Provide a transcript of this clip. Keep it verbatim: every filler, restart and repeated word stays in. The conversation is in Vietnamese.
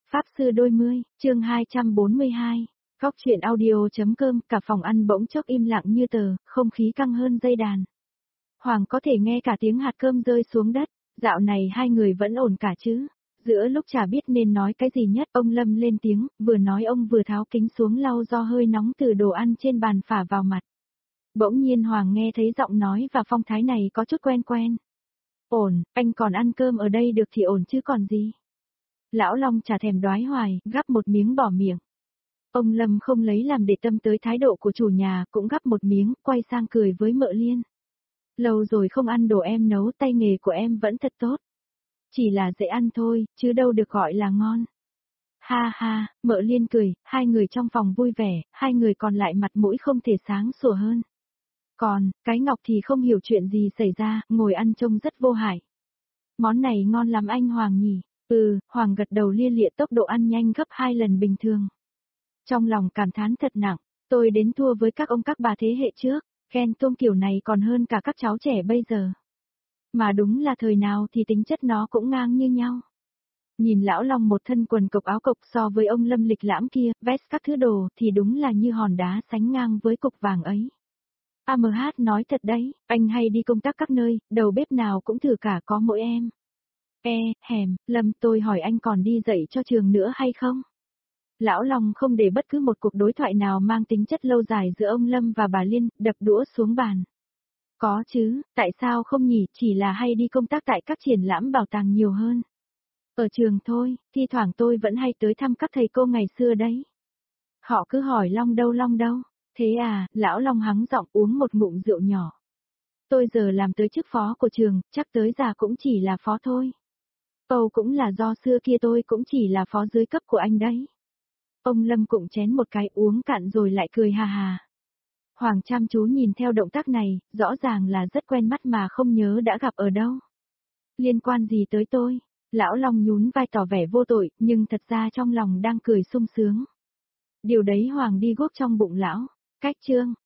Pháp sư đôi mươi, chương hai trăm bốn mươi hai. Góc chuyện audio.com, cả phòng ăn bỗng chốc im lặng như tờ, không khí căng hơn dây đàn. Hoàng có thể nghe cả tiếng hạt cơm rơi xuống đất, dạo này hai người vẫn ổn cả chứ. Giữa lúc chả biết nên nói cái gì nhất, ông Lâm lên tiếng, vừa nói ông vừa tháo kính xuống lau do hơi nóng từ đồ ăn trên bàn phả vào mặt. Bỗng nhiên Hoàng nghe thấy giọng nói và phong thái này có chút quen quen. Ổn, anh còn ăn cơm ở đây được thì ổn chứ còn gì. Lão Long chả thèm đoái hoài, gắp một miếng bỏ miệng. Ông Lâm không lấy làm để tâm tới thái độ của chủ nhà, cũng gắp một miếng, quay sang cười với Mợ Liên. Lâu rồi không ăn đồ em nấu, tay nghề của em vẫn thật tốt. Chỉ là dễ ăn thôi, chứ đâu được gọi là ngon. Ha ha, Mợ Liên cười, hai người trong phòng vui vẻ, hai người còn lại mặt mũi không thể sáng sủa hơn. Còn, cái Ngọc thì không hiểu chuyện gì xảy ra, ngồi ăn trông rất vô hại. Món này ngon lắm anh Hoàng nhỉ? Ừ, Hoàng gật đầu lia lịa, tốc độ ăn nhanh gấp hai lần bình thường. Trong lòng cảm thán thật nặng, tôi đến thua với các ông các bà thế hệ trước, khen tuông kiểu này còn hơn cả các cháu trẻ bây giờ. Mà đúng là thời nào thì tính chất nó cũng ngang như nhau. Nhìn lão Long một thân quần cộc áo cộc so với ông Lâm lịch lãm kia, vest các thứ đồ thì đúng là như hòn đá sánh ngang với cục vàng ấy. a em hát nói thật đấy, anh hay đi công tác các nơi, đầu bếp nào cũng thử cả có mỗi em. E, hèm, Lâm tôi hỏi anh còn đi dạy cho trường nữa hay không? Lão Long không để bất cứ một cuộc đối thoại nào mang tính chất lâu dài giữa ông Lâm và bà Liên, đập đũa xuống bàn. Có chứ, tại sao không nhỉ, chỉ là hay đi công tác tại các triển lãm bảo tàng nhiều hơn. Ở trường thôi, thi thoảng tôi vẫn hay tới thăm các thầy cô ngày xưa đấy. Họ cứ hỏi Long đâu Long đâu, thế à, lão Long hắng giọng uống một ngụm rượu nhỏ. Tôi giờ làm tới chức phó của trường, chắc tới già cũng chỉ là phó thôi. Âu cũng là do xưa kia tôi cũng chỉ là phó dưới cấp của anh đấy. Ông Lâm cũng chén một cái uống cạn rồi lại cười hà hà. Hoàng chăm chú nhìn theo động tác này, rõ ràng là rất quen mắt mà không nhớ đã gặp ở đâu. Liên quan gì tới tôi? Lão Long nhún vai tỏ vẻ vô tội, nhưng thật ra trong lòng đang cười sung sướng. Điều đấy Hoàng đi guốc trong bụng lão. Cách chương,